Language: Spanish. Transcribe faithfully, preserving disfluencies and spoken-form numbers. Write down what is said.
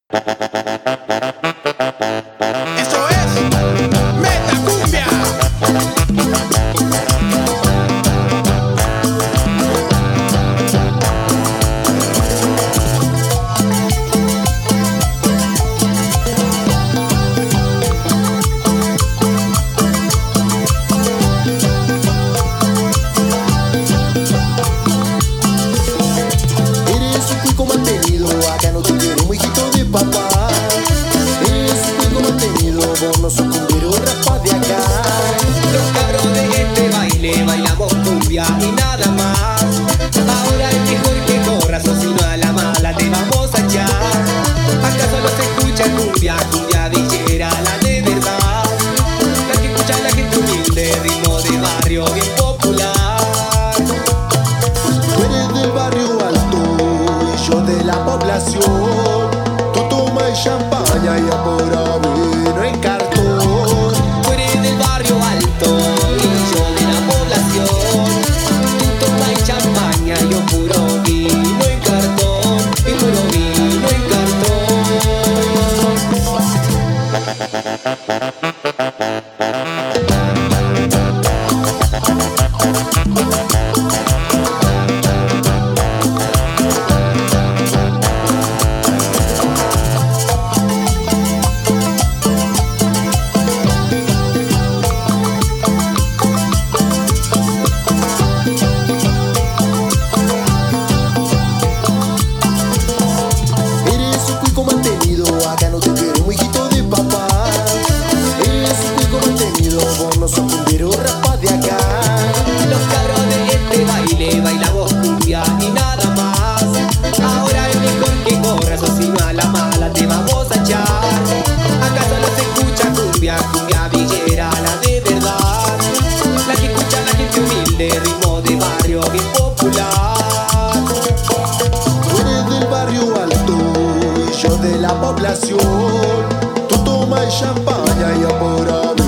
Eso es Metacumbia. Eres un cuico mantenido, acá no te quiero un hijito de papá. Eres un cuico mantenido, vos no sos cumbero, rapa de acá. Los cabros de este baile bailamos cumbia y nada más. Ahora es mejor que corras o si no a la mala te vamos a echar. Acá solo se escucha cumbia, cumbia villera, la de verdad. La que escucha la gente humilde, ritmo de barrio bien popular. Tú eres del barrio alto y yo de la población. Tú tomas champaña y apura vino en cartón. Tú eres del barrio alto y yo de la población. Tú tomas champaña y yo puro vino en cartón. Y puro vino en Eres un cuico mantenido, acá no te quiero un hijito de papá. Eres un cuico mantenido, vos no sos cumbero, rapa de acá. Los cabros de este baile bailamos cumbia y nada más. Ahora es mejor que corras o si no a la mala te vamos a echar. Acá solo se escucha cumbia, cumbia villera, la de verdad. La que escucha la gente humilde, ritmo de barrio bien popular. Tú eres del barrio alto y yo de la población. Tú tomas champaña y apura